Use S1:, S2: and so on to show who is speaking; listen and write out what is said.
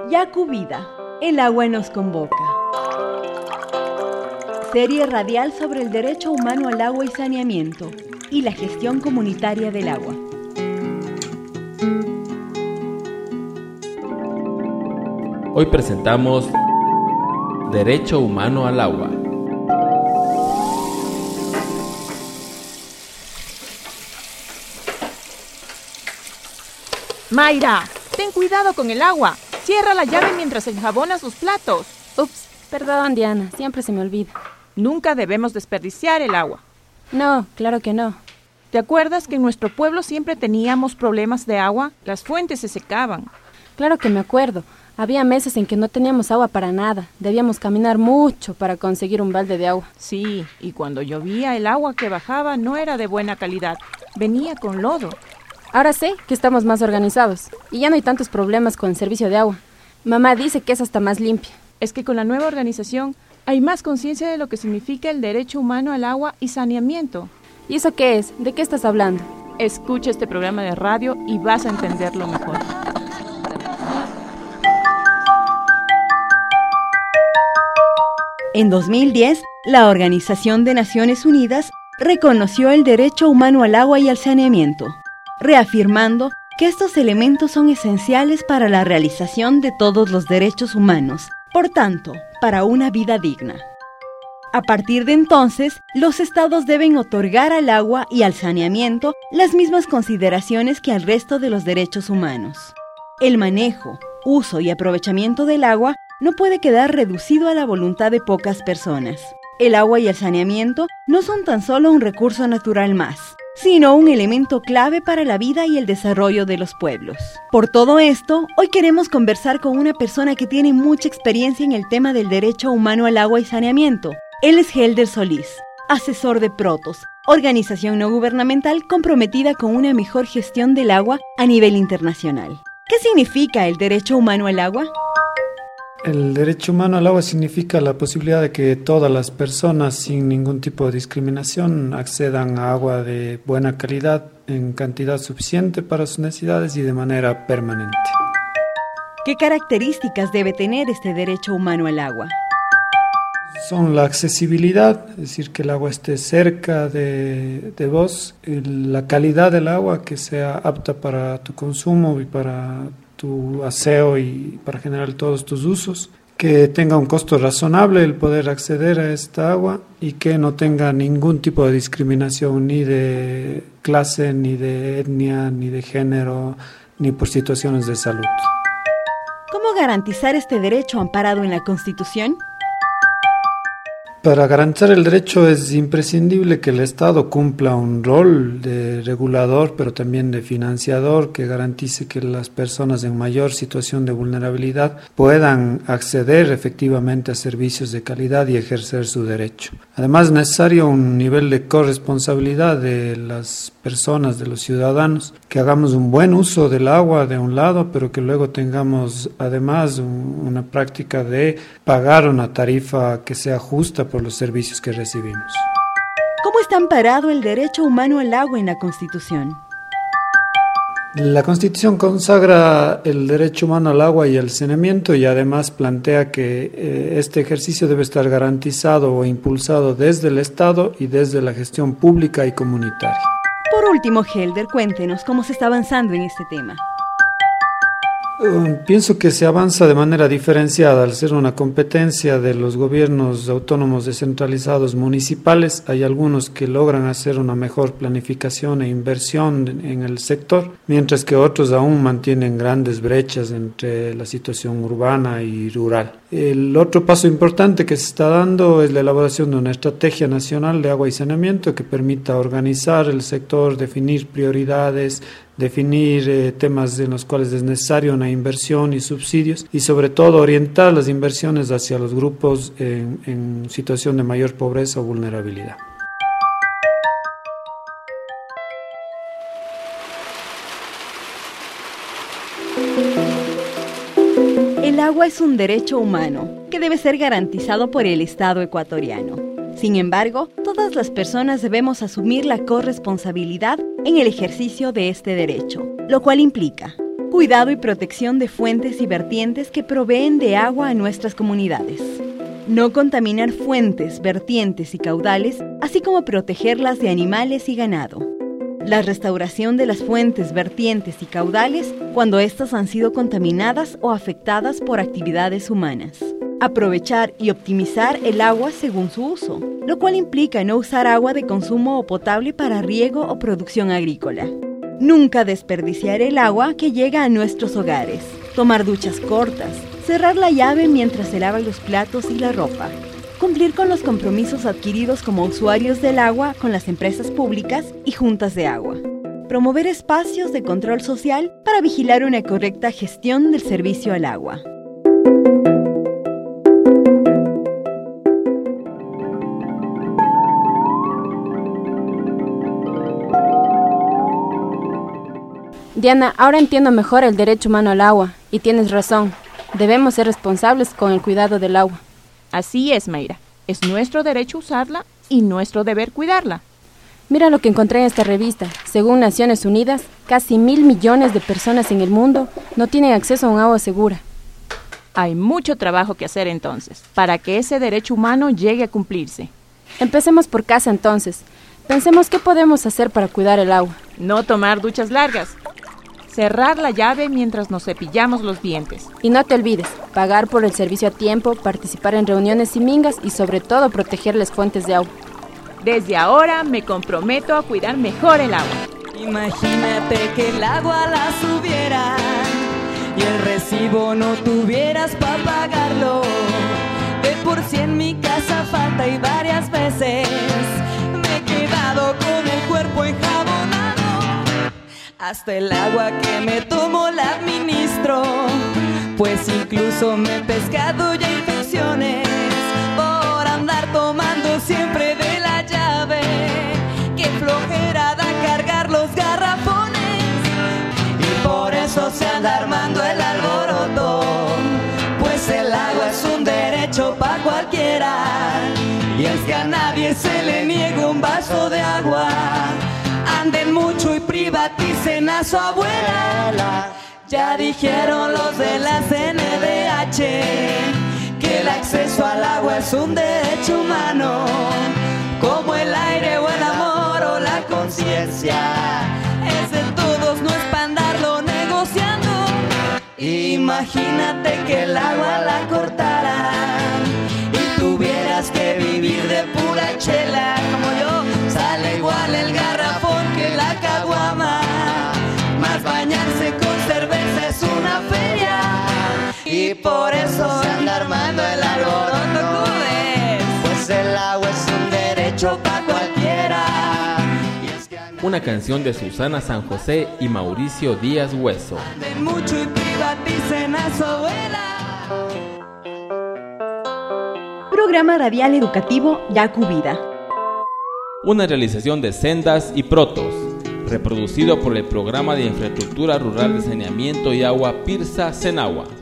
S1: Yaku Vida, el agua nos convoca. Serie radial sobre el derecho humano al agua y saneamiento y la gestión comunitaria del agua.
S2: Hoy presentamos Derecho humano al agua.
S3: Mayra, ten cuidado con el agua. Cierra la llave mientras enjabonas los platos.
S4: Ups, perdón, Diana, siempre se me olvida.
S3: Nunca debemos desperdiciar el agua.
S4: No, claro que no.
S3: ¿Te acuerdas que en nuestro pueblo siempre teníamos problemas de agua? Las fuentes se secaban.
S4: Claro que me acuerdo. Había meses en que no teníamos agua para nada. Debíamos caminar mucho para conseguir un balde de agua.
S3: Sí, y cuando llovía el agua que bajaba no era de buena calidad. Venía con lodo.
S4: Ahora sé que estamos más organizados y ya no hay tantos problemas con el servicio de agua. Mamá dice que es hasta más limpia.
S3: Es que con la nueva organización hay más conciencia de lo que significa el derecho humano al agua y saneamiento.
S4: ¿Y eso qué es? ¿De qué estás hablando?
S3: Escucha este programa de radio y vas a entenderlo mejor.
S1: En 2010, la Organización de Naciones Unidas reconoció el derecho humano al agua y al saneamiento, reafirmando que estos elementos son esenciales para la realización de todos los derechos humanos, por tanto, para una vida digna. A partir de entonces, los estados deben otorgar al agua y al saneamiento las mismas consideraciones que al resto de los derechos humanos. El manejo, uso y aprovechamiento del agua no puede quedar reducido a la voluntad de pocas personas. El agua y el saneamiento no son tan solo un recurso natural más, sino un elemento clave para la vida y el desarrollo de los pueblos. Por todo esto, hoy queremos conversar con una persona que tiene mucha experiencia en el tema del derecho humano al agua y saneamiento. Él es Helder Solís, asesor de Protos, organización no gubernamental comprometida con una mejor gestión del agua a nivel internacional. ¿Qué significa el derecho humano al agua?
S5: El derecho humano al agua significa la posibilidad de que todas las personas, sin ningún tipo de discriminación, accedan a agua de buena calidad, en cantidad suficiente para sus necesidades y de manera permanente.
S1: ¿Qué características debe tener este derecho humano al agua?
S5: Son la accesibilidad, es decir, que el agua esté cerca de vos, la calidad del agua, que sea apta para tu consumo y para tu aseo y para generar todos tus usos, que tenga un costo razonable el poder acceder a esta agua y que no tenga ningún tipo de discriminación ni de clase, ni de etnia, ni de género, ni por situaciones de salud.
S1: ¿Cómo garantizar este derecho amparado en la Constitución?
S5: Para garantizar el derecho es imprescindible que el Estado cumpla un rol de regulador, pero también de financiador, que garantice que las personas en mayor situación de vulnerabilidad puedan acceder efectivamente a servicios de calidad y ejercer su derecho. Además, es necesario un nivel de corresponsabilidad de las personas, de los ciudadanos, que hagamos un buen uso del agua de un lado, pero que luego tengamos además una práctica de pagar una tarifa que sea justa por los servicios que recibimos.
S1: ¿Cómo está amparado el derecho humano al agua en la Constitución?
S5: La Constitución consagra el derecho humano al agua y al saneamiento y además plantea que este ejercicio debe estar garantizado o impulsado desde el Estado y desde la gestión pública y comunitaria.
S1: Por último, Helder, cuéntenos cómo se está avanzando en este tema.
S5: Pienso que se avanza de manera diferenciada al ser una competencia de los gobiernos autónomos descentralizados municipales. Hay algunos que logran hacer una mejor planificación e inversión en el sector, mientras que otros aún mantienen grandes brechas entre la situación urbana y rural. El otro paso importante que se está dando es la elaboración de una estrategia nacional de agua y saneamiento que permita organizar el sector, definir prioridades, definir temas en los cuales es necesaria una inversión y subsidios y sobre todo orientar las inversiones hacia los grupos en situación de mayor pobreza o vulnerabilidad.
S1: El agua es un derecho humano que debe ser garantizado por el Estado ecuatoriano. Sin embargo, todas las personas debemos asumir la corresponsabilidad en el ejercicio de este derecho, lo cual implica cuidado y protección de fuentes y vertientes que proveen de agua a nuestras comunidades. No contaminar fuentes, vertientes y caudales, así como protegerlas de animales y ganado. La restauración de las fuentes, vertientes y caudales cuando éstas han sido contaminadas o afectadas por actividades humanas. Aprovechar y optimizar el agua según su uso, lo cual implica no usar agua de consumo o potable para riego o producción agrícola. Nunca desperdiciar el agua que llega a nuestros hogares. Tomar duchas cortas. Cerrar la llave mientras se lavan los platos y la ropa. Cumplir con los compromisos adquiridos como usuarios del agua con las empresas públicas y juntas de agua. Promover espacios de control social para vigilar una correcta gestión del servicio al agua.
S4: Diana, ahora entiendo mejor el derecho humano al agua, y tienes razón. Debemos ser responsables con el cuidado del agua.
S3: Así es, Mayra. Es nuestro derecho usarla y nuestro deber cuidarla.
S4: Mira lo que encontré en esta revista. Según Naciones Unidas, casi 1.000 millones de personas en el mundo no tienen acceso a un agua segura.
S3: Hay mucho trabajo que hacer entonces, para que ese derecho humano llegue a cumplirse.
S4: Empecemos por casa entonces. Pensemos qué podemos hacer para cuidar el agua.
S3: No tomar duchas largas. Cerrar la llave mientras nos cepillamos los dientes.
S4: Y no te olvides, pagar por el servicio a tiempo, participar en reuniones y mingas y sobre todo proteger las fuentes de agua.
S3: Desde ahora me comprometo a cuidar mejor el agua.
S6: Imagínate que el agua la subieran y el recibo no tuvieras para pagarlo. De por sí en mi casa falta y varias veces me he quedado con el cuerpo enjabonado. Hasta el agua que me tomo la administro, pues incluso me he pescado ya infecciones por andar tomando siempre de la llave. Qué flojera da cargar los garrafones y por eso se anda armando el alboroto, pues el agua es un derecho pa' cualquiera y es que a nadie se le niega un vaso de agua. Anden mucho y privaticen a su abuela. Ya dijeron los de la CNDH que el acceso al agua es un derecho humano, como el aire o el amor o la conciencia. Es de todos, no es para andarlo negociando. Imagínate que el agua la cortaran y tuvieras que vivir de pura chela como yo. Sale igual el garrafón que la caguama, más bañarse con cerveza es una feria y por eso se anda armando el alboroto. Pues el agua es un derecho para cualquiera.
S2: Una canción de Susana San José y Mauricio Díaz Hueso.
S6: Anden mucho y privaticen a su abuela.
S1: Programa radial educativo Yacu Vida.
S2: Una realización de Sendas y Protos, reproducido por el Programa de Infraestructura Rural de Saneamiento y Agua PIRSA Senagua.